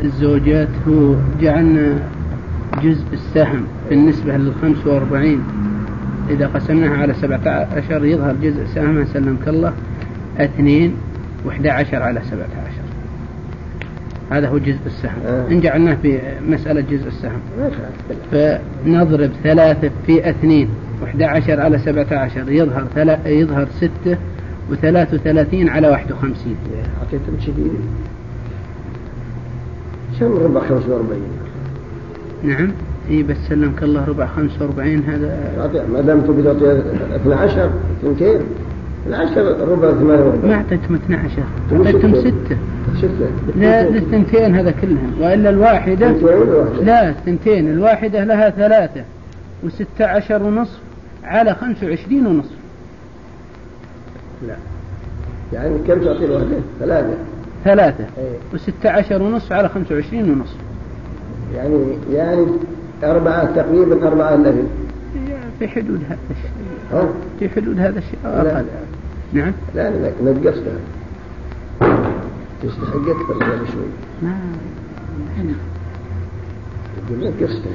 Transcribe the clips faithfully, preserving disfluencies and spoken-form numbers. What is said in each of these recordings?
الزوجات هو جعلنا جزء السهم بالنسبة للخمس وأربعين إذا قسمناها على سبعة عشر يظهر جزء سهمها سلمك الله اثنين وإحدى عشر على سبعة عشر. هذا هو جزء السهم. آه. إن جعلناه في مسألة جزء السهم فنضرب ثلاثة في اثنين وإحدى عشر على سبعة عشر يظهر ثلا... يظهر ستة وثلاث وثلاثين على واحد وخمسين. عطيتم شديد شو ربع خمس وأربعين. نعم إيه بس سلمك الله ربع خمس وأربعين هذا ما دام تبي تعطي اثنا عشر اثنتين العشر ربع ثمانية وأربعين. ما أعطيتكم اثنا عشر أعطيتكم ستة. ستة لا الثنتين هذا كلهم وإلا الواحدة لا الثنتين الواحدة لها ثلاثة وستة عشر ونصف على خمس وعشرين ونصف. لا يعني كم تعطي الواحدة؟ ثلاثة ثلاثة ايه. وستة عشر ونصف على خمس وعشرين ونصف يعني يعني أربعة تقريبا أربعة إلا في حدود هذا الشيء. في حدود هذا الشيء أقل. نعم لا لا نقصتها تستحق أكثر من شوي. ما يقول نقصتها.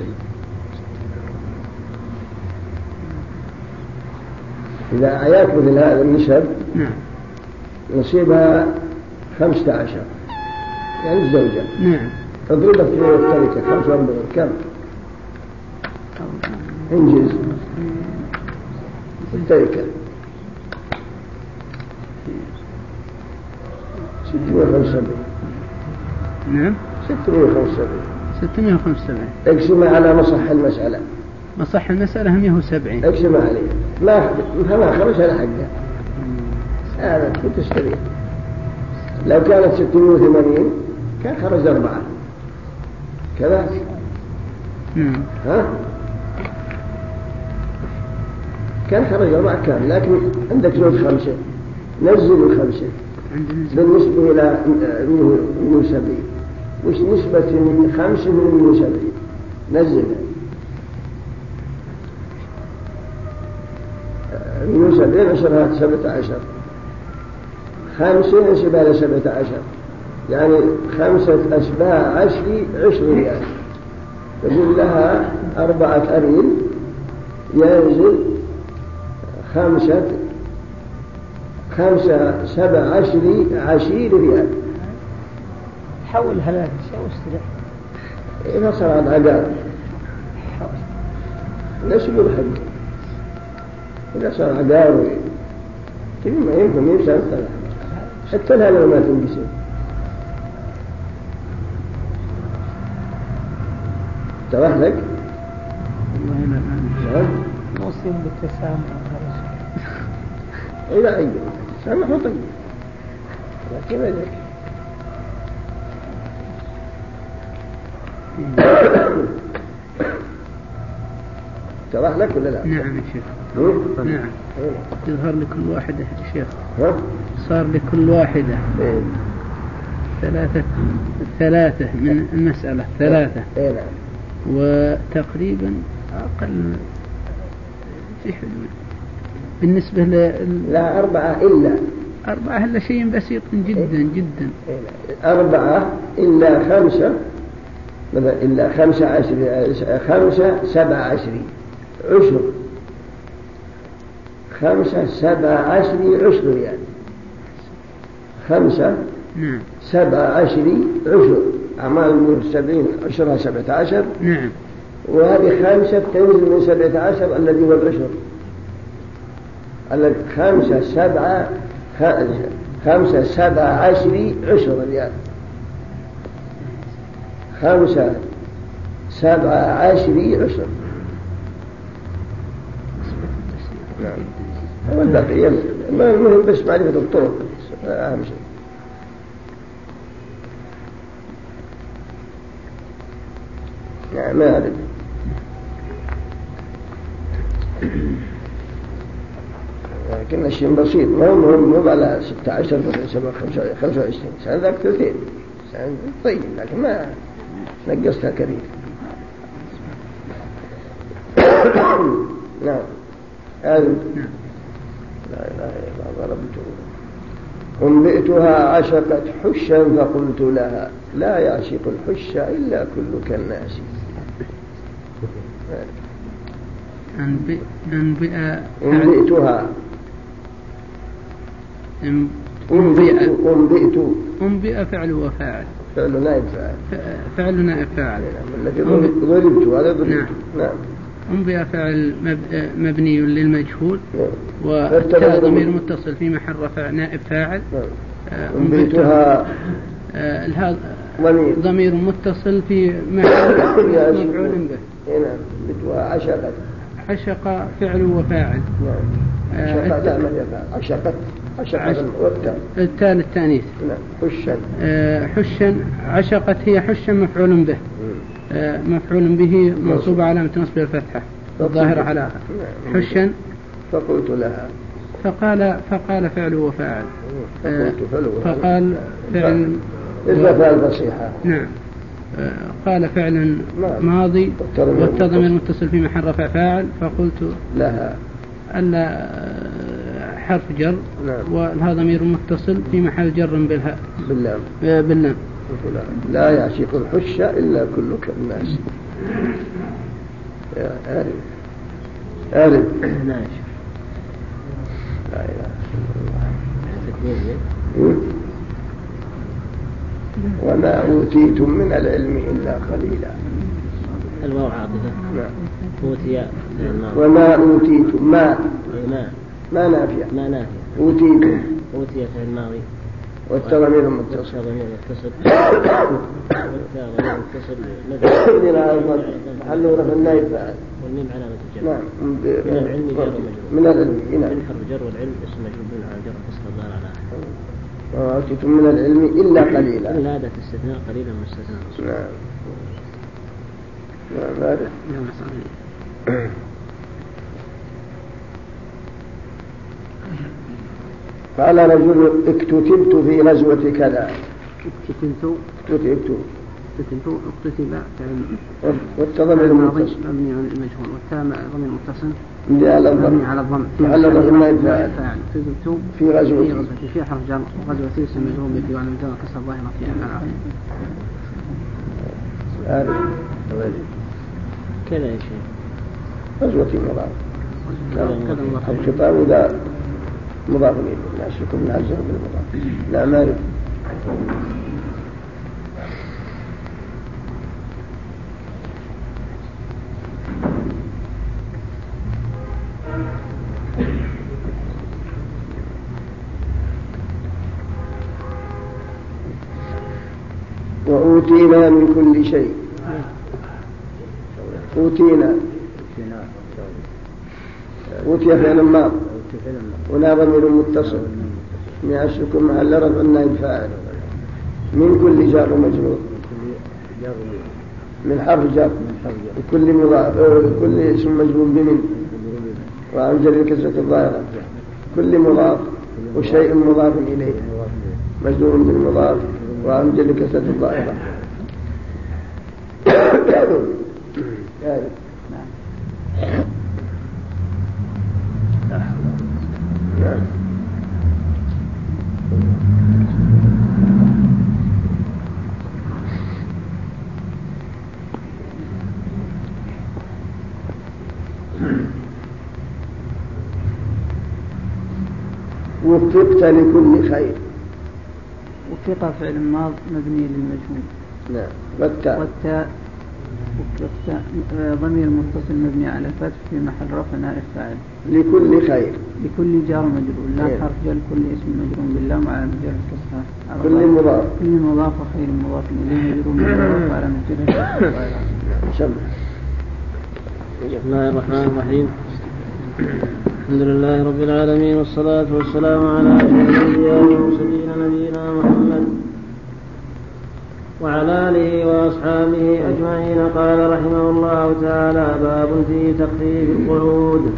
إذا آيات مثل هذا النسب نعم نصيبها خمسة عشر يعني الزوجة. نعم تضربها في التركة خمسة وأربعين كم؟ انجز التركة ستمائة وخمسة وسبعين. نعم ستمائة وخمسة وسبعين ستمائة وخمسة وسبعين. اقسم على مصح المسألة. مصح المسألة مئة وسبعين. اقسم عليه ما ما خرج على حقه هذا كنت تشتريه. لو كانت ستمائة وثمانين كان خرج أربعة كذا. ها كان خرج أربعة كان لكن عندك زوج خمسة نزل الخمسة بالنسبة إلى مئة وسبعين وش نسبة خمسة من مئة وسبعين نزلها مئة وسبعين عشرها سبعة عشر خمسة نسبة إلى سبعة عشر يعني خمسة أشباع عشري عشر ريال يقول لها أربعة أريل ينزل خمسة خمسة سبع عشري عشير ريال. حول هذا الشيء واستريح. إذا صار عن عقار ليش يقول حق إذا صار عقار كل ما يمكن يمشي حتى لها ما تنقسم. تروح لك موسم بالتسامح إذا أيضا سامح وطيب لكن ذلك تروح لك ولا لا؟ نعم يا شيخ. نعم يظهر لكل واحدة يا شيخ صار لكل واحدة ثلاثة ثلاثة من المسألة ثلاثة وتقريبا أقل في حدود بالنسبة ل لا أربعة إلا أربعة إلا شيء بسيط جدا جدا. أربعة إلا خمسة مثلا إلا خمسة عشر خمسة سبعة عشرين عشر خمسة سبعة عشرين عشر ريال خمسة نعم سبعة عشرين عشر أعمال سبعين عشرها سبعة عشر. نعم وهذه خمسة تنزل من سبعة عشر الذي هو العشر الذي خمسة سبعة خمسة سبعة عشرين عشر ريال خمسة سبعة عشرين عشر. نعم هو البقية المهم بس معرفة الطرق أهم شيء. نعم ما أعرف لكن الشيء بسيط ما هو مهم على ستة عشر سبعة خمسة وعشرين سنة ذاك ثلاثين سنة طيب لكن ما نقصتها كثير. نعم هذا لا إله إلا الله رب الجنود أنبئتها عشقت حشا فقلت لها لا يعشق الحش إلا كل كالناس. أنبئ أنبئ أنبئتها أنبئ أنبئت أنبئ فعل وفاعل فعل نائب فاعل فعل نائب فاعل الذي ضربت هذا ضربت. نعم. نعم. أنبئ فعل مبني للمجهول والتاء ضمير متصل في محل رفع نائب فاعل. أنبئتها هذا ضمير متصل في محل مفعول به. نعم. أنبئتها عشقت عشق فعل وفاعل. نعم. عشقت لا ما عشقت عشقت والتاء التاء للتانيث. نعم. حشا حشا عشقت هي حشا مفعول به مفعول به منصوب علامة نصب الفتحة الظاهرة على حشا. فقلت لها فقال فقال فعل وفاعل فقال فعل إلا فعل فصيحة. نعم. قال فعل ماضي والتضمير المتصل في محل رفع فاعل فقلت لها ألا حرف جر. نعم. وهذا ضمير متصل في محل جر بالهاء باللام باللام. لا يعشق الحش إلا كل كالناس. يا أعرف أعرف ناشر لا إله إلا الله. وما أوتيتم من العلم إلا قليلا. الواو عاطفة. نعم. أوتي وما أوتيتم ما ما ما نافية ما نافية. أوتيتم أوتي في الماضي والتضمير المتصل والتضمير المتصل والتضمير المتصل إلى محل رفع النائب فاعل والميم علامة الجر. نعم. من العلم جر ومجرور. من العلم نعم. من حرف جر والعلم اسم مجرور على جر فصل الظاهر على وما أوتيتم من العلم إلا قليلا. إلا هذا استثناء قليلا مستثنى. نعم. نعم هذا. قال رجل اكتتبت في غزوة كذا. اكتتبت اكتتبت اكتتبت اكتتب فعل والتضمير المتصل مبني على المجهول والتاء ضمير متصل مبني على الضم مبني على الضم محل رفع النائب فاعل. اكتتبت في غزوة في غزوة في حرف جر غزوة اسم مجرور به وعلى مجرد كسر ظاهرة في أفعال. عارف كذا يا شيخ غزوة مضاف كذا الخطاب ذا مضاف إليه لا شك من عزه بالمضاف. لا مالك وأوتينا من كل شيء. أوتينا أوتي فعل ماض ولا ضمير متصل يعشكم محل رفع النائب فاعل من كل جار ومجرور من حرف جر وكل مضاف كل اسم مجرور بمن وعن جر الكسرة الظاهرة كل مضاف وشيء مضاف إليه مجرور بالمضاف وعن جر الكسرة الظاهرة. نعم. وفقت لكل خير. وفق فعل ماض مبني للمجهول. نعم. والتاء والتاء وفقت ضمير متصل مبني على فتح في محل رفع نائب فاعل. لكل خير لكل جار مجرور لا حرف جر كل اسم مجرور باللام على مجرد الكسرة. كل مضاف كل مضاف وخير مضاف إليه مجرور بالمضاف على مجرد الكسرة. بسم الله الرحمن الرحيم. الحمد لله رب العالمين والصلاة والسلام على أشرف الأنبياء والمرسلين نبينا محمد وعلى آله وأصحابه أجمعين. قال رحمه الله تعالى باب في تخفيف القعود.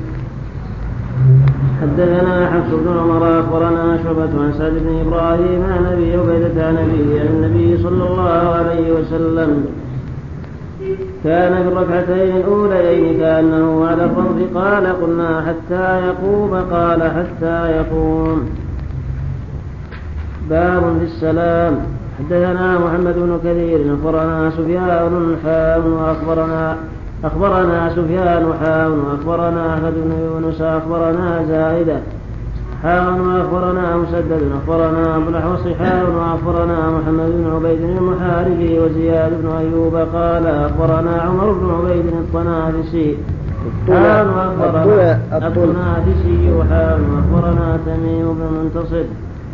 حدثنا حفص بن عمر أخبرنا شعبة عن سعد بن إبراهيم عن أبي عبيدة عن أبيه عن النبي صلى الله عليه وسلم كان في الركعتين الأوليين كأنه على الرمض قال قلنا حتى يقوم قال حتى يقوم. باب في السلام. حدثنا محمد بن كثير أخبرنا سفيان حاء وأخبرنا أخبرنا سفيان حاء وأخبرنا أحمد بن يونس أخبرنا زائدة حاء وأخبرنا مسدد أخبرنا أبو الأحوص حاء وأخبرنا محمد بن عبيد المحاربي وزياد بن أيوب قال أخبرنا عمر بن عبيد الطنافسي حاء وأخبرنا الطنافسي حاء وأخبرنا تميم بن منتصر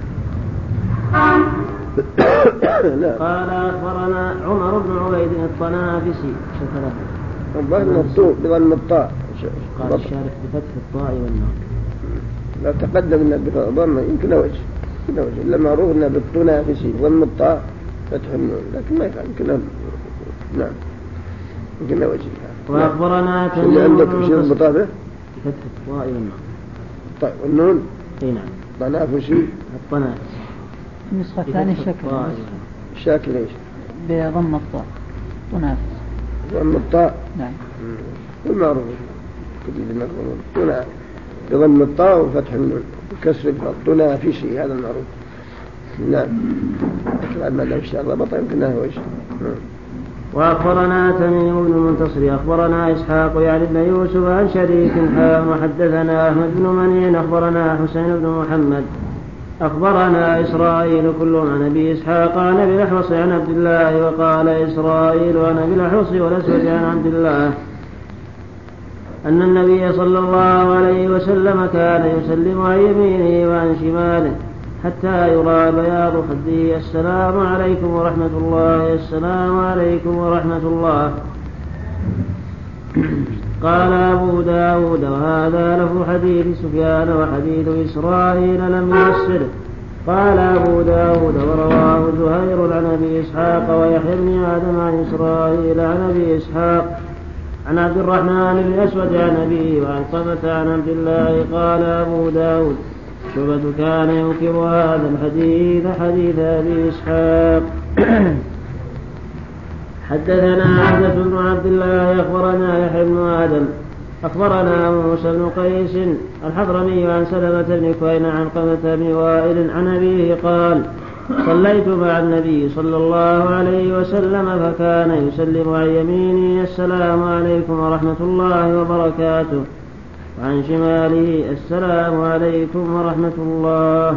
قال أخبرنا عمر بن عبيد الطنافسي الظاهر الطول بضم الطاء قال الشارح بفتح الطاء والنون. لو تقدمنا بضم يمكن وجه يمكن وجه لما رونا بالطنافسي ضم الطاء فتح النون لكن ما يفعل يمكن نعم يمكن وجه. وأخبرنا تميم اللي عندك شيء بطابة بفتح الطاء والنون. طيب والنون اي نعم طنافسي الطنافسي. النسخة الثانية شكل شاكل ايش بضم الطاء طنافس ضم الطاء نعم والمعروف كتب المعروف طنافس بضم الطاء وفتح النون وكسر الطنافسي هذا المعروف. نعم بعد ما ان شاء الله بطل يمكن هذا وجه. وأخبرنا تميم بن المنتصر أخبرنا إسحاق يعني بن يوسف عن شريك حاء وحدثنا أحمد بن منين أخبرنا حسين بن محمد أخبرنا إسرائيل كل عن أبي إسحاق عن أبي الأحوص عن عبد الله وقال إسرائيل عن أبي الأحوص والأسود عن عبد الله أن النبي صلى الله عليه وسلم كان يسلم عن يمينه وعن شماله حتى يرى بياض خده السلام عليكم ورحمة الله السلام عليكم ورحمة الله. قال أبو داود وهذا له حديث سفيان وحديث إسرائيل لم يفسره. قال أبو داود ورواه زهير عن أبي إسحاق ويحيى بن آدم عن إسرائيل عن أبي إسحاق عن عبد الرحمن بن الأسود عن أبيه وعن قبة عن عبد الله. قال أبو داود شعبة كان ينكر هذا الحديث حديث أبي إسحاق. حدثنا عبدة بن عبد الله أخبرنا يحيى بن آدم أخبرنا موسى بن قيس الحضرمي عن سلمة بن كوين عن قبة بن وائل عن أبيه قال صليت مع النبي صلى الله عليه وسلم فكان يسلم عن يمينه السلام عليكم ورحمة الله وبركاته وعن شماله السلام عليكم ورحمة الله.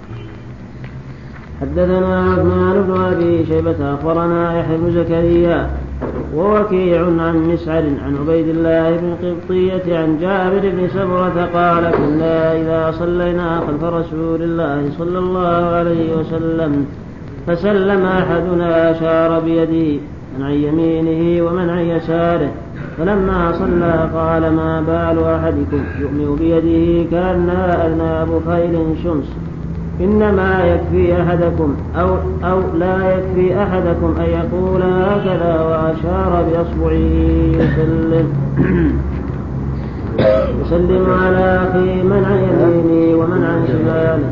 حدثنا عثمان بن أبي شيبة أخبرنا يحيى بن زكريا ووكيع عن مسعر عن عبيد الله بن قبطية عن جابر بن سمرة قال كنا إذا صلينا خلف رسول الله صلى الله عليه وسلم فسلم أحدنا أشار بيده من عن يمينه ومن عن يساره فلما صلى قال ما بال أحدكم يؤمن بيده كأنها أذناب خيل شمس إنما يكفي أحدكم أو, أو لا يكفي أحدكم أن يقول هكذا وأشار بأصبعه يسلم يسلم على أخيه من عن يمينه ومن عن شماله.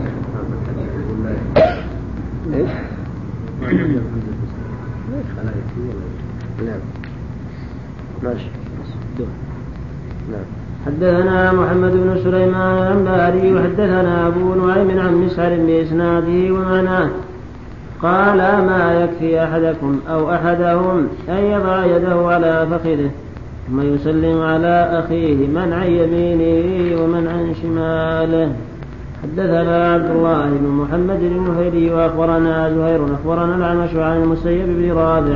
ماشي. نعم. حدثنا محمد بن سليمان الأنباري وحدثنا أبو نعيم عن مسعر بإسناده ومعناه قال ما يكفي أحدكم أو أحدهم أن يضع يده على فخذه ثم يسلم على أخيه من عن يمينه ومن عن شماله. حدثنا عبد الله بن محمد النهيري وأخبرنا زهير أخبرنا الأعمش عن المسيب بن رابع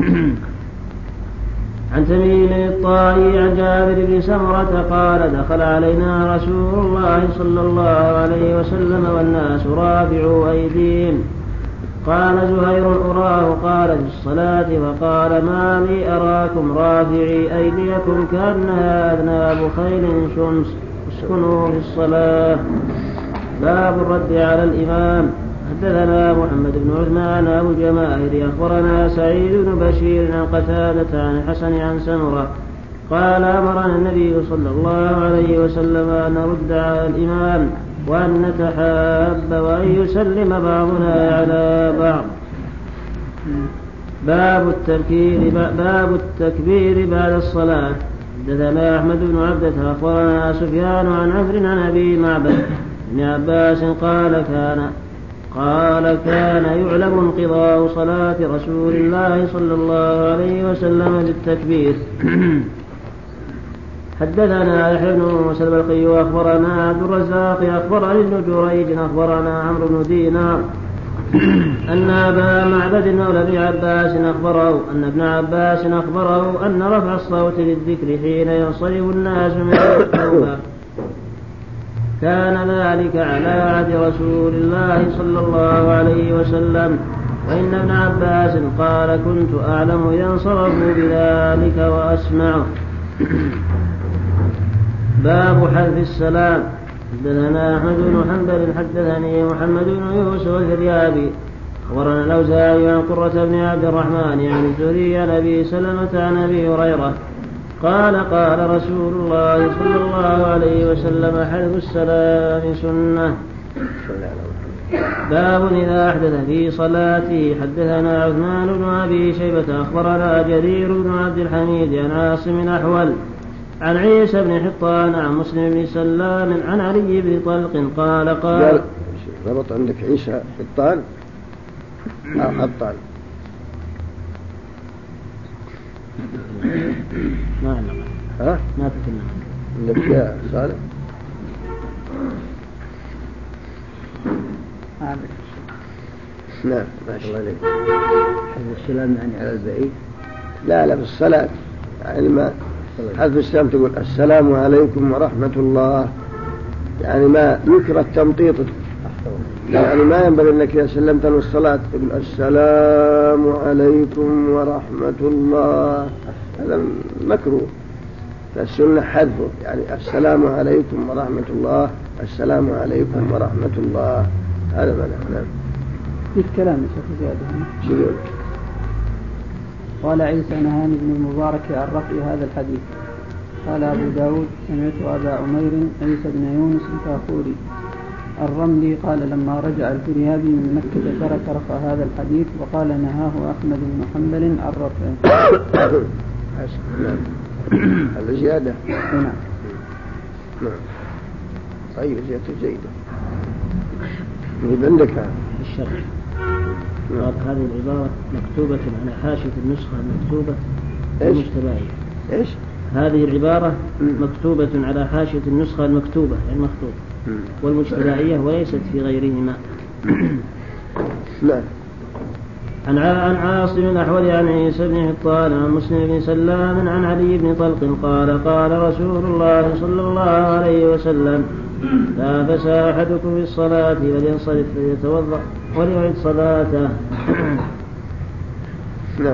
عن تميم الطائي عن جابر بن سمرة قال دخل علينا رسول الله صلى الله عليه وسلم والناس رافعوا أيديهم. قال زهير أراه قال في الصلاة فقال ما لي أراكم رافعي أيديكم كأنها أذناب خيل شمس اسكنوا في الصلاة. باب الرد على الإمام. حدثنا محمد بن عثمان أبو الجماهير أخبرنا سعيد بن بشير عن قتادة عن الحسن عن سمرة قال أمرنا النبي صلى الله عليه وسلم أن نرد على الإمام وأن نتحاب وأن يسلم بعضنا على بعض. باب التبكير باب التكبير بعد الصلاة. حدثنا أحمد بن عبدة أخبرنا سفيان عن عمرو عن أبي معبد بن عباس قال كان قال قال كان يعلم انقضاء صلاة رسول الله صلى الله عليه وسلم بالتكبير. حدثنا يحيى بن موسى البلخي واخبرنا عبد الرزاق اخبرني ابن جريج اخبرنا عمرو بن دينار ان ابا معبد مولى ابن عباس اخبره ان ابن عباس اخبره ان رفع الصوت للذكر حين ينصرف الناس من المكتوبة كان ذلك على عهد رسول الله صلى الله عليه وسلم، وان ابن عباس قال كنت اعلم اذا انصرفوا بذلك واسمعه. باب حذف السلام. حدثنا احمد بن حنبل حدثني محمد بن يوسف الفريابي اخبرنا الاوزاعي عن قرة بن عبد الرحمن عن الزهري عن ابي سلمة عن ابي هريرة قال قال رسول الله صلى الله عليه وسلم حذف السلام سنة. باب اذا احدث في صلاته. حدثنا عثمان بن ابي شيبة اخبرنا جرير بن عبد الحميد عن عاصم احول عن عيسى بن حطان عن مسلم بن سلام عن علي بن طلق قال قال ربط عندك عيسى حطان أو حطان ما علم ها ما تكلم عندك يا صالح نعم ما شاء الله عليك. حذف السلام يعني على البعيد؟ لا لا بالصلاة يعني ما حذف السلام تقول السلام عليكم ورحمة الله، يعني ما يكره التمطيط، يعني ما ينبغي انك اذا سلمت من الصلاة تقول السلام عليكم ورحمة الله، هذا مكروه. فالسنة حذفه يعني السلام عليكم ورحمة الله، السلام عليكم ورحمة الله، هذا معنى. نعم. في الكلام يا شيخ زيادة. شو قال عيسى نهاني ابن المبارك عن رفع هذا الحديث. قال أبو داود سمعت أبا عمير عيسى بن يونس الكافوري الرملي قال لما رجع الفريابي من مكة ترك رفع هذا الحديث وقال نهاه أحمد بن حنبل عن رفعه. هذا زيادة. نعم. نعم. طيب زيادة جيدة. يجب عندك الشرح. قال هذه العبارة مكتوبة على حاشية النسخة المكتوبة والمجتبعية. إيش؟ هذه العبارة مكتوبة على حاشية النسخة المكتوبة يعني مخطوط والمجتبعية وليست في غيرهما. لا. عن عن عاصم الأحول عن عيسى بن حطان عن مسلم بن سلام عن علي بن طلق قال قال رسول الله صلى الله عليه وسلم لا فسى أحدكم في الصلاة فلينصرف فليتوضأ وليعد صلاته. نعم.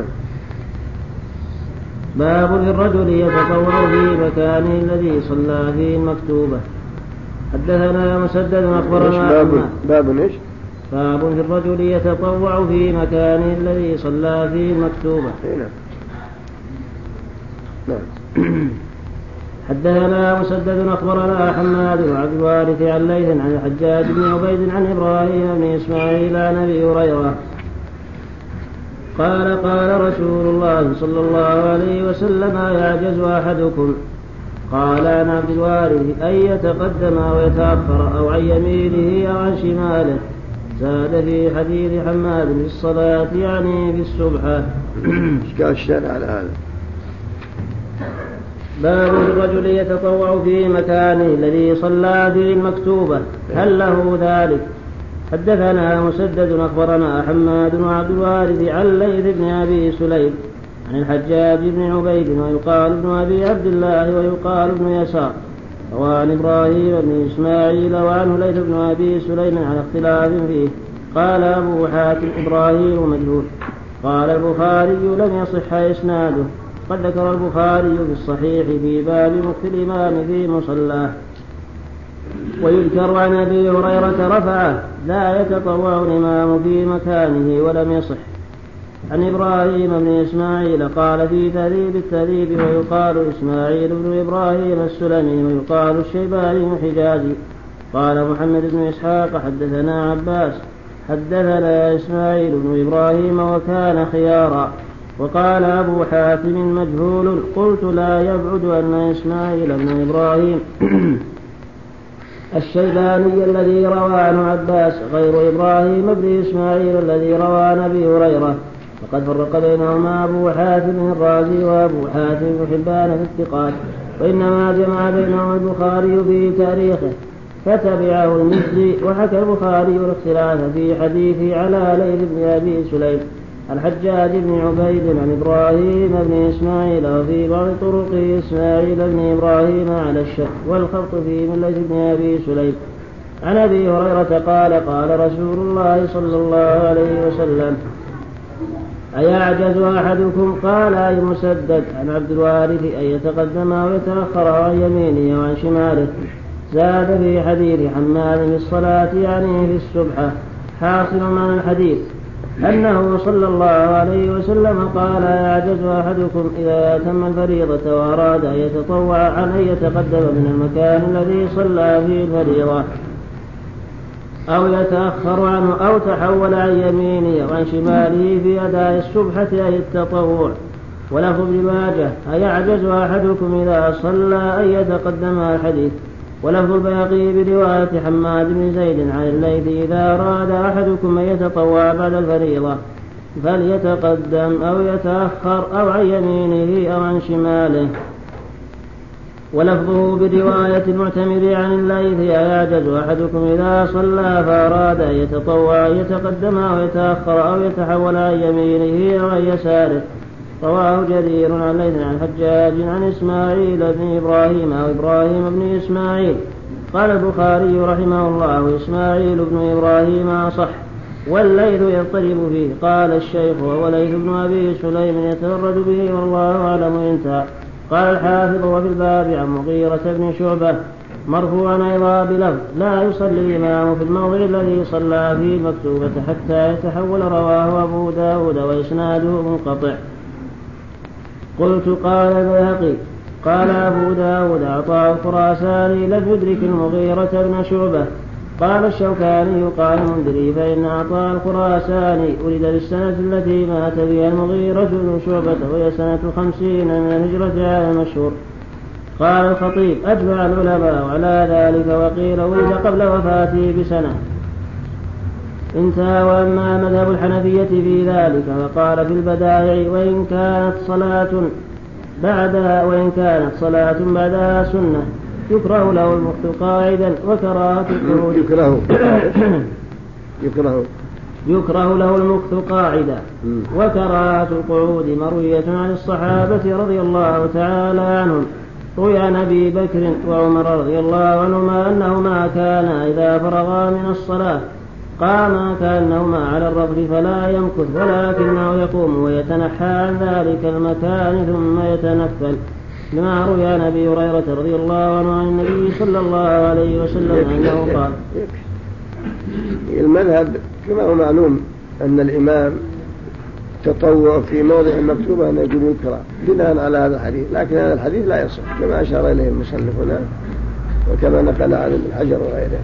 باب الرجل يتطوع في مكانه الذي صلى فيه المكتوبة. حدثنا مسدد أخبرنا باب باب ايش؟ باب في الرجل يتطوع في مكانه الذي صلى فيه المكتوبة. نعم. حدثنا مسدد أخبرنا حماد بن عبد الوارث عن ليث عن الحجاج بن عبيد عن إبراهيم بن إسماعيل عن أبي هريرة قال قال رسول الله صلى الله عليه وسلم يعجز أحدكم قال عن عبد الوارث أن يتقدم ويتأخر أو عن يمينه أو عن شماله. زاد في حديث حماد في الصلاة يعني في السبحة. ايش قال الشارع على هذا؟ باب الرجل يتطوع في مكانه الذي صلى فيه المكتوبة هل له ذلك؟ حدثنا مسدد أخبرنا حماد وعبد الوارث عن ليث بن أبي سليم عن الحجاج بن عبيد ويقال ابن أبي عبد الله ويقال ابن يسار وعن إبراهيم بن إسماعيل وعنه ليث بن أبي سليم على اختلاف فيه. قال أبو حاتم إبراهيم مجهول. قال البخاري لم يصح إسناده. قد ذكر البخاري في الصحيح في باب مكث الإمام في مصلاه. ويذكر عن أبي هريرة رفعه لا يتطوع الإمام في مكانه ولم يصح. عن إبراهيم بن إسماعيل قال في تهذيب التهذيب ويقال إسماعيل بن إبراهيم السلمي ويقال الشيباني حجازي. قال محمد بن إسحاق حدثنا عباس حدثنا إسماعيل بن إبراهيم وكان خيارا. وقال أبو حاتم مجهول. قلت لا يبعد أن إسماعيل بن إبراهيم الشيباني الذي روى عن عباس غير إبراهيم بن إسماعيل الذي روى عن أبي هريرة، وقد فرق بينهما أبو حاتم الرازي وأبو حاتم بن حبان في الثقات، وإنما جمع بينهما البخاري في تاريخه فتبعه المزي. وحكى البخاري الاختلاف في حديثه على ليث بن أبي سليم الحجاج بن عبيد عن إبراهيم بن إسماعيل، وفي بعض طرق إسماعيل بن إبراهيم على الشك والخلط فيه من ليث بن أبي سليم. عن أبي هريرة قال قال رسول الله صلى الله عليه وسلم: أيعجز أحدكم؟ قال أي مسدد. عن عبد الوارث أن يتقدم ويتأخر عن يمينه وعن شماله. زاد في حديث حماد في الصلاة يعني في السبحة. حاصل من الحديث أنه صلى الله عليه وسلم قال: يعجز أحدكم إذا أتم الفريضة وأراد أن يتطوع عن أن يتقدم من المكان الذي صلى فيه الفريضة أو يتأخر عنه أو تحول عن يمينه وعن شماله في أداء السبحة أي التطوع. ولفظ ابن ماجه: أيعجز أحدكم إذا صلى أن يتقدم الحديث. ولفظ البيهقي برواية حماد بن زيد عن الليث: إذا أراد أحدكم أن يتطوع بعد الفريضة فليتقدم أو يتأخر أو عن يمينه أو عن شماله. ولفظه برواية المعتمر عن الليث: أيعجز أحدكم إذا صلى فأراد أن يتطوع يتقدم أو يتأخر أو يتحول عن يمينه أو عن يساره. رواه جرير عن ليث عن حجاج عن إسماعيل بن إبراهيم أو إبراهيم بن إسماعيل. قال البخاري رحمه الله: إسماعيل بن إبراهيم أصح والليث يضطرب فيه. قال الشيخ: وهو ليث بن أبي سليم يتفرد به والله أعلم. انتهى. قال الحافظ: وفي الباب عن مغيرة بن شعبة مرفوعا أيضا بلفظ: لا يصلي الإمام في الموضع الذي صلى فيه المكتوبة حتى يتحول. رواه أبو داود وإسناده منقطع. قلت: قال البيهقي قال أبو داود: عطاء الخراساني لم يدرك المغيرة بن شعبة. قال الشوكاني قال المنذري: فإن عطاء الخراساني ولد للسنة التي مات فيها المغيرة بن شعبة وهي سنة خمسين من الهجرة على المشهور. قال الخطيب: أجمع العلماء على ذلك، وقيل ولد قبل وفاته بسنة. انتهى. وأما مذهب الحنفية في ذلك فقال في البدائع: وإن كانت صلاة بعدها وإن كانت صلاة بعدها سنة يكره له المكث قاعدا وكراهة القعود. يكره يكره يكره له المكث قاعدا وكراهة القعود مروية عن الصحابة رضي الله تعالى عنهم. روي عن أبي بكر وعمر رضي الله عنهما أنهما كانا إذا فرغا من الصلاة قاما كأنهما على الرفل فلا يمكث، ولكنه يقوم ويتنحى عن ذلك المكان ثم يتنفل، لما روي عن أبي هريرة رضي الله عنه عن النبي صلى الله عليه وسلم أنه قال. المذهب كما هو معلوم أن الإمام تطوع في موضع المكتوبة أن يقول يكره بناء على هذا الحديث، لكن هذا الحديث لا يصح كما أشار إليه المصنف هنا وكما نقل عن ابن حجر وغيره.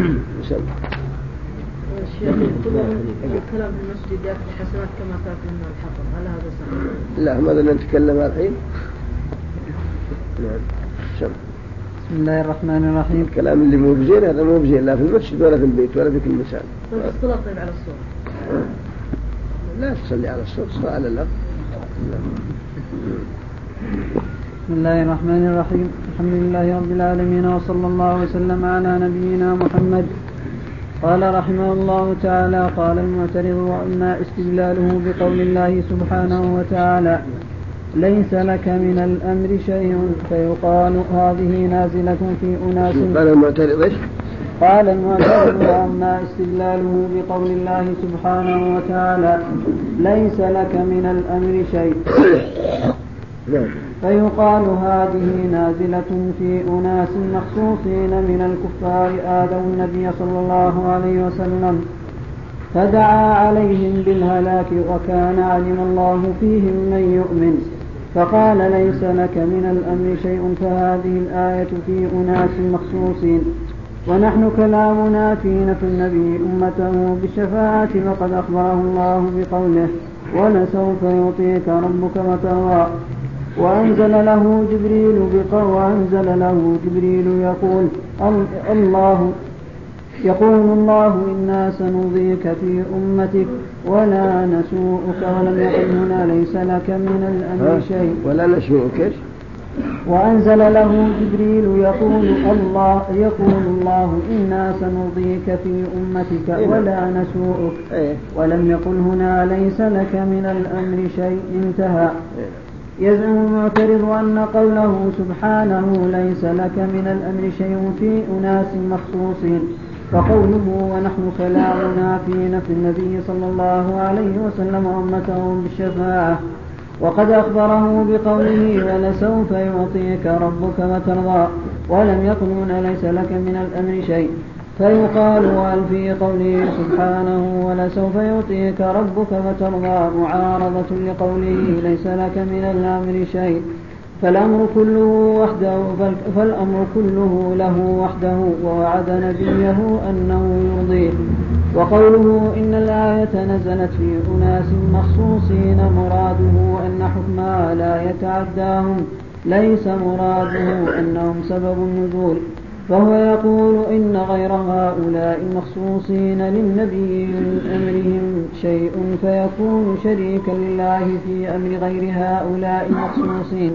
الشيخ الكلام في المسجد يأتي الحسنات كما تأتي من الحطب، هل هذا صحيح؟ لا، ماذا نتكلم الحين؟ نعم. بسم الله الرحمن الرحيم. الكلام اللي مو بزين هذا مو بزين لا في المسجد ولا في البيت ولا في كل مكان. طيب الصلاة طيب على الصوت؟ لا تصلي على الصوت، صلي على الأرض. بسم الله الرحمن الرحيم. الحمد لله رب العالمين وصلى الله وسلم على نبينا محمد. قال رحمه الله تعالى: قال المعترض: وأما استدلاله بقول الله سبحانه وتعالى: ليس لك من الأمر شيء، فيقال هذه نازلة في أناس. قال المعترض إيش؟ قال المعترض: وأما استدلاله بقول الله سبحانه وتعالى: ليس لك من الأمر شيء، فيقال هذه نازلة في أناس مخصوصين من الكفار آذوا النبي صلى الله عليه وسلم فدعا عليهم بالهلاك، وكان علم الله فيهم من يؤمن، فقال: ليس لك من الأمر شيء، فهذه الآية في أناس مخصوصين، ونحن كلامنا في نفي النبي أمته بالشفاعة، وقد أخبره الله بقوله: ولسوف يعطيك ربك فترضى. وأنزل له جبريل بقول وأنزل له جبريل يقول: الله يقول الله إنا سنضيك في أمتك ولا نسوءك ولم يقل هنا ليس لك من الأمر شيء ولا نسوءك. وأنزل له جبريل يقول الله يقول الله إنا سنضيك في أمتك ولا نسوءك ولم يقل هنا ليس لك من الأمر شيء. انتهى. يزعم المعترض أن قوله سبحانه ليس لك من الأمر شيء في أناس مخصوصين، فقوله ونحن كلامنا في نفي النبي صلى الله عليه وسلم أمته بالشفاعة، وقد أخبره بقوله ولسوف يعطيك ربك وترضى، ولم يقل هنا ليس لك من الأمر شيء، فيقال وهل في قوله سبحانه ولسوف يعطيك ربك وترضى معارضة لقوله ليس لك من الأمر شيء، فالأمر كله وحده فالأمر كله له وحده ووعد نبيه أنه يرضيه. وقوله إن الآية نزلت في أناس مخصوصين مراده أن حكمها لا يتعداهم، ليس مراده أنهم سبب النزول، فهو يقول إن غير هؤلاء المخصوصين للنبي من أمرهم شيء فيكون شريكا لله في أمر غير هؤلاء المخصوصين،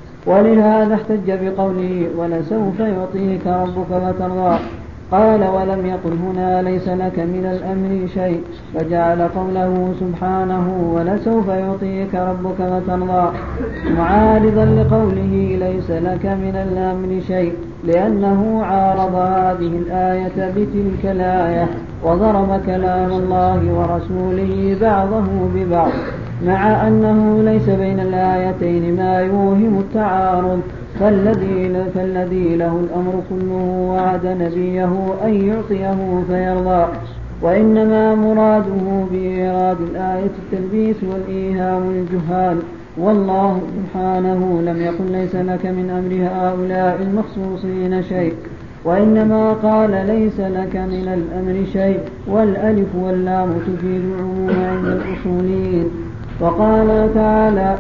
ولهذا احتج بقوله ولسوف يعطيك ربك وترضى. قال ولم يقل هنا ليس لك من الأمر شيء، فجعل قوله سبحانه ولسوف يعطيك ربك وترضى معارضا لقوله ليس لك من الأمر شيء، لأنه عارض هذه الآية بتلك الآية وضرب كلام الله ورسوله بعضه ببعض، مع أنه ليس بين الآيتين ما يوهم التعارض، فالذي, فالذي له الأمر كله وعد نبيه أن يعطيه فيرضى، وإنما مراده بإيراد الآية التلبيس والإيهام للجهال، والله سبحانه لم يقل ليس لك من أمر هؤلاء المخصوصين شيء، وإنما قال ليس لك من الأمر شيء، والألف واللام تفيد العموم عند الأصوليين. وقال تعالى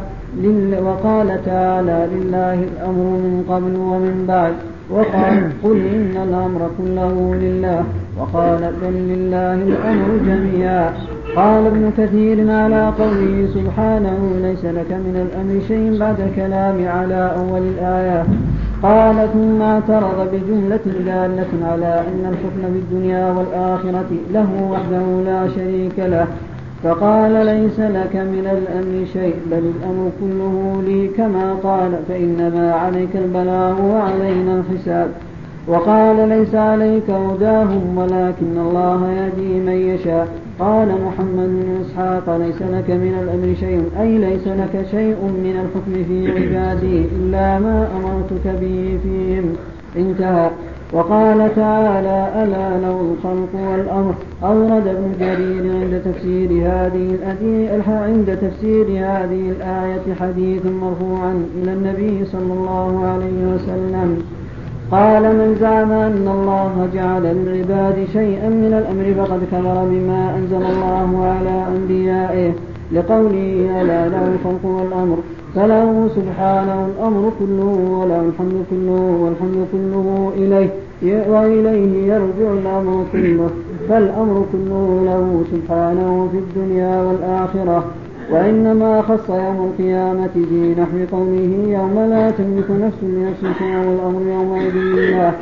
وقال تعالى لله الأمر من قبل ومن بعد، وقال قل إن الأمر كله لله، وقال بل لله الأمر جميعا. قال ابن كثير على قوله سبحانه ليس لك من الأمر شيء بعد الكلام على أول الآية، قال ثم اعترض بجملة دالة على أن الحكم بالدنيا والآخرة له وحده لا شريك له، فقال ليس لك من الأمر شيء بل الأمر كله لي، كما قال فإنما عليك البلاغ وعلينا الحساب. وقال ليس عليك هداهم ولكن الله يهدي من يشاء. قال محمد بن إسحاق ليس لك من الأمر شيء أي ليس لك شيء من الحكم في عبادي إلا ما أمرتك به فيهم. انتهى. وقال تعالى ألا له الخلق والأمر. أورد ابن جرير عند تفسير هذه الآية عند تفسير هذه الآية حديثا مرفوعا إلى النبي صلى الله عليه وسلم قال من زعم أن الله جعل للعباد شيئا من الأمر فقد كفر بما أنزل الله على أنبيائه، لقوله ألا له الخلق والأمر، فله سبحانه الأمر كله وله الحمد كله والحمد كله إليه وإليه يرجع الأمر كله، فالأمر كله له سبحانه في الدنيا والآخرة. وإنما خص يوم القيامة في نحو قوله يوم لا تملك نفس لنفس شيئا والأمر يومئذ لله،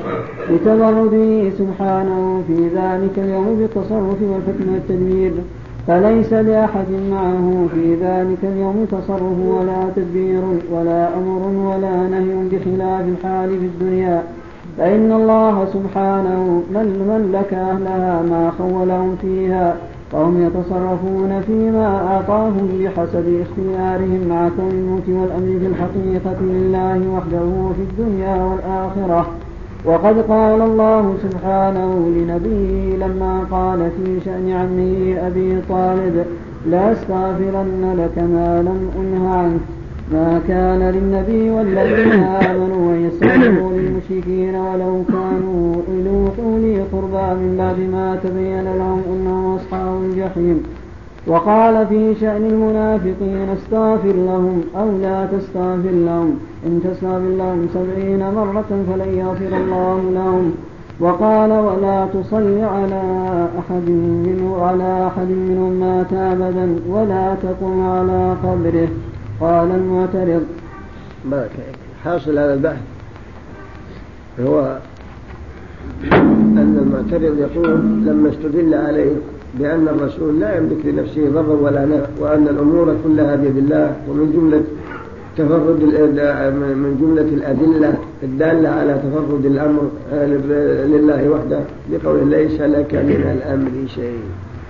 لتبرده سبحانه في ذلك اليوم بالتصرف والحكم والتدبير، فليس لأحد معه في ذلك اليوم تصرف ولا تدبير ولا أمر ولا نهي بخلاف الحال في الدنيا، فإن الله سبحانه من ملك أهلها ما خولهم فيها، وهم يتصرفون فيما أعطاهم بحسب اختيارهم، مع كون الملك والأمر في الحقيقة لله وحده في الدنيا والآخرة. وقد قال الله سبحانه لنبيه لما قال في شأن عمه أبي طالب لا أستغفرن لك ما لم أنه عنه، ما كان للنبي والذين آمنوا أن يستغفروا للمشركين ولو كانوا أولي قربى من بعد ما تبين لهم أنهم أصحاب الجحيم، وقال في شأن المنافقين استغفر لهم أو لا تستغفر لهم إن تستغفر لهم سبعين مرة فلن يغفر الله لهم. وقال ولا تصل على أحد منه على أحد منهم مات أبدا ولا تقم على قبره. قال المعترض حاصل هذا البحث هو أن المعترض يقول لما استدل عليه بأن الرسول لا يملك لنفسه ضرا ولا نفع وأن الأمور كلها بيد الله ومن جملة تفرد من جملة الأدلة الدالة على تفرد الأمر لله وحده بقوله ليس لك من الأمر شيء.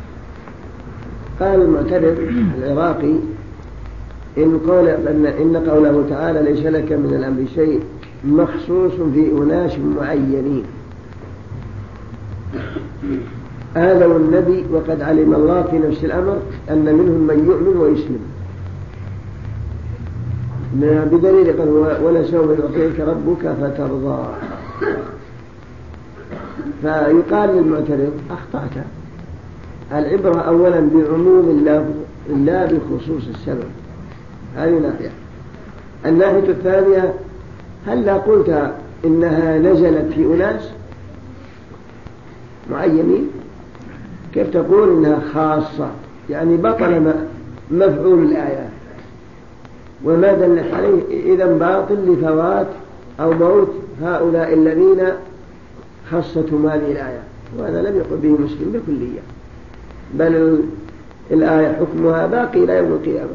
قال المعترض العراقي إن قال أن إن قوله تعالى ليس لك من الأمر شيء مخصوص في أناس معينين آذوا النبي وقد علم الله في نفس الأمر أن منهم من يؤمن ويسلم بدليل قال ولسوف يعطيك ربك فترضى. فيقال للمعترض أخطأت، العبرة أولا بعموم اللفظ لا بخصوص السبب، هذه ناحية. الناحية الثانية هل لا قلت إنها نزلت في أناس معينين؟ كيف تقول إنها خاصة؟ يعني بطل مفعول الآيات وما دلت عليه إذا باطل لفوات أو موت هؤلاء الذين خصتهم هذه الآية، وهذا لم يقل به مسلم بكلية، بل الآية حكمها باقي إلى يوم القيامة،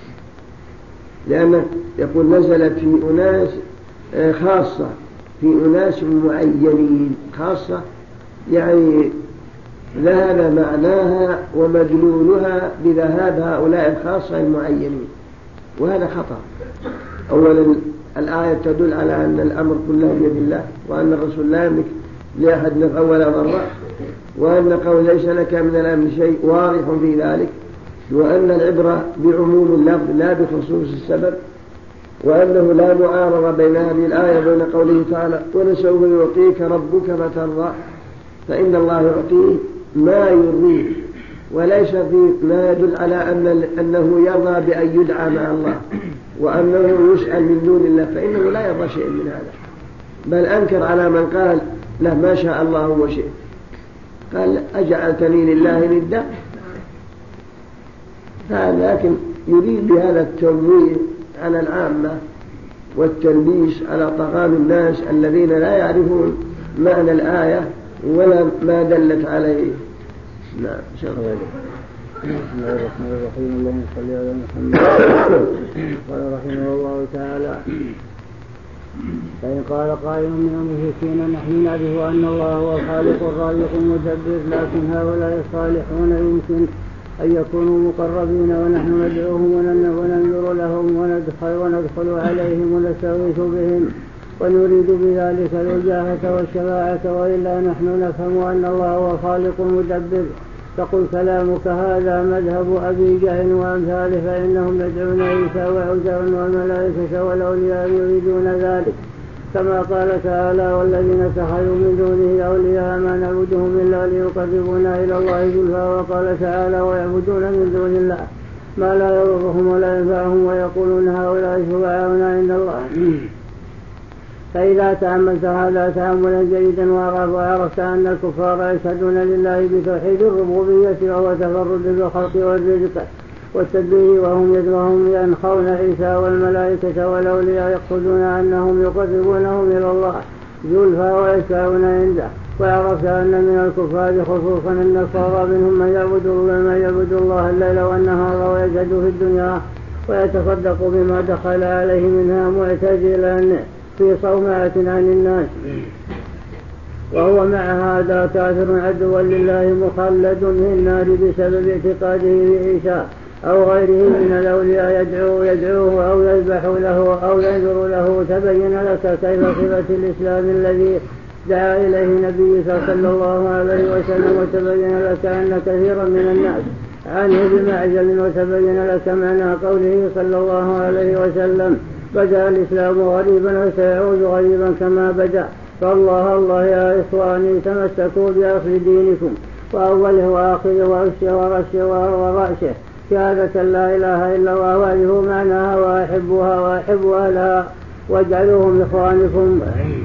لأنه يقول نزلت في أناس خاصة في أناس معينين. خاصة يعني ذهب معناها ومدلولها بذهاب هؤلاء الخاصة المعينين، وهذا خطأ. أولا الآية تدل على أن الأمر كله بيد الله وأن الرسول لا يملك لأحد نفعا ولا ضرا، وأن قول ليس لك من الأمر شيء واضح في ذلك، وأن العبرة بعموم اللفظ لا بخصوص السبب، وأنه لا معارضة بين هذه الآية وبين قوله تعالى ولسوف يعطيك ربك فترضى، فإن الله يعطيه ما يرضيه وليس في ما يدل على أن أنه يرضى بأن يدعى مع الله وأنه يسأل من دون الله، فإنه لا يرضى شيء من هذا، بل أنكر على من قال له ما شاء الله وشئت، قال أجعلتني لله ندا، لكن يريد بهذا التمويه على العامة والتلبيس على طغام الناس الذين لا يعرفون معنى الآية ولا ما دلت عليه. نعم شاء الله. بسم الله الرحمن الرحيم. اللهم صل على محمد. قال رحمه الله تعالى فإن قال قائل من المشركين نحن نعرف أن الله هو الخالق الرازق المدبر، لكن هؤلاء الصالحون يمكن أن يكونوا مقربين ونحن ندعوهم وننظر لهم وندخل, وندخل عليهم ونستغيث بهم ونريد بذلك الوجاهة والشفاعة، وإلا نحن نفهم أن الله هو الخالق المدبر. تقول كلامك هذا مذهب أبي جهل وأمثاله، فإنهم يدعون عيسى وعزيرا والملائكة والأولياء يريدون ذلك، كما قال تعالى والذين اتخذوا من دونه أولياء ما نعبدهم إلا ليقربونا إلى الله زلفى، وقال تعالى ويعبدون من دون الله ما لا يضرهم ولا ينفعهم ويقولون هؤلاء شفعاؤنا عند الله. فإذا تأملت هذا تأملا جيدا وعرفت أن الكفار يشهدون لله بتوحيد الربوبية وهو تفرد بالخلق والرزق والتدبير، وهم يدعون ينخون عيسى والملائكة والأولياء يقصدون أنهم يقربونهم إلى الله زلفى ويشفعون عنده. وعرفت أن من الكفار خصوصا النصارى منهم من يعبد الله من يعبد الله الليل والنهار ويجهد في الدنيا ويتصدق بما دخل عليه منها معتزلا في صومعة عن الناس، وهو مع هذا كافر عدوا لله مخلد في النار بسبب اعتقاده بعيسى أو غيره من الأولياء يدعو يدعوه أو يذبح له أو ينذر له. تبين لك كيف صفة الإسلام الذي دعا إليه النبي صلى الله عليه وسلم، وتبين لك أن كثيرا من الناس عنه بمعزل، وتبين لك معنى قوله صلى الله عليه وسلم بدأ الإسلام غريبا وسيعود غريبا كما بدأ، فالله الله يا إخواني تمسكوا بأصل دينكم وأوله وآخره وعشه ورشه ورأشه شهادة لا إله إلا الله وأعرفوا معناها وأحبها وأحب أهلها واجعلوهم إخوانكم.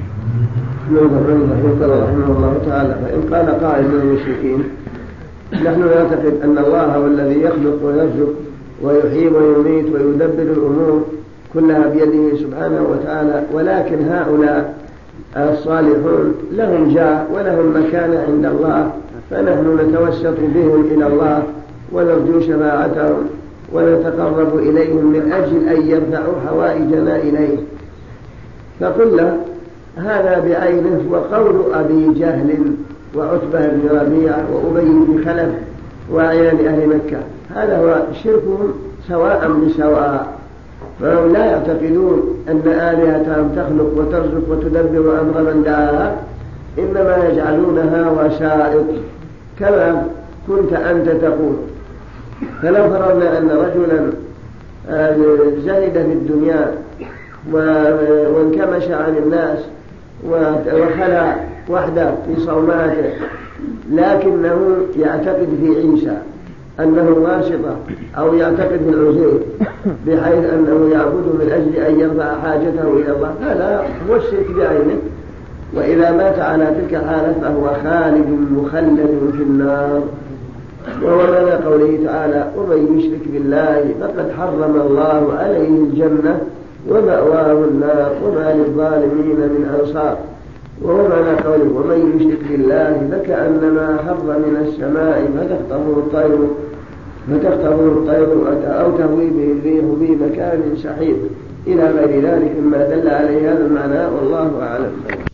يقول رحمه الله تعالى: فإن قال قائل من المشركين: نحن نعتقد أن الله هو الذي يخلق ويرزق ويحيي ويميت ويدبر الأمور كلها بيده سبحانه وتعالى، ولكن هؤلاء الصالحون لهم جاه ولهم مكانة عند الله، فنحن نتوسط بهم إلى الله ونرجو شفاعتهم ونتقرب إليهم من أجل أن يرفعوا حوائجنا إليه. فقلنا هذا بعينه وقول أبي جهل وعتبة بن ربيعة وأبي بن خلف وأعيان أهل مكة، هذا هو شركهم سواء بسواء، فهم لا يعتقدون أن آلهتهم تخلق وترزق وتدبر أمر من دعاها، إنما يجعلونها وسائط كما كنت أنت تقول. فلو فرضنا أن رجلا زهد في الدنيا وانكمش عن الناس وخلع وحده في صوماته، لكنه يعتقد في عيسى أنه واسطة أو يعتقد في العزير بحيث أنه يعبد من أجل أن يرفع حاجته إلى الله، هذا هو الشرك بعينه. وإذا مات على تلك الحالة فهو خالد مخلد في النار، وهو معنى قوله تعالى: ومن يشرك بالله فقد حرم الله عليه الجنة ومأواه النار وما للظالمين من أنصار. وهو معنى قوله: ومن يشرك بالله فكأنما خر من السماء فتخطفه الطير فتخطفه الطير أو تهوي به الريح في مكان سحيق، إلى غير ذلك مما دل عليه هذا المعنى، والله أعلم.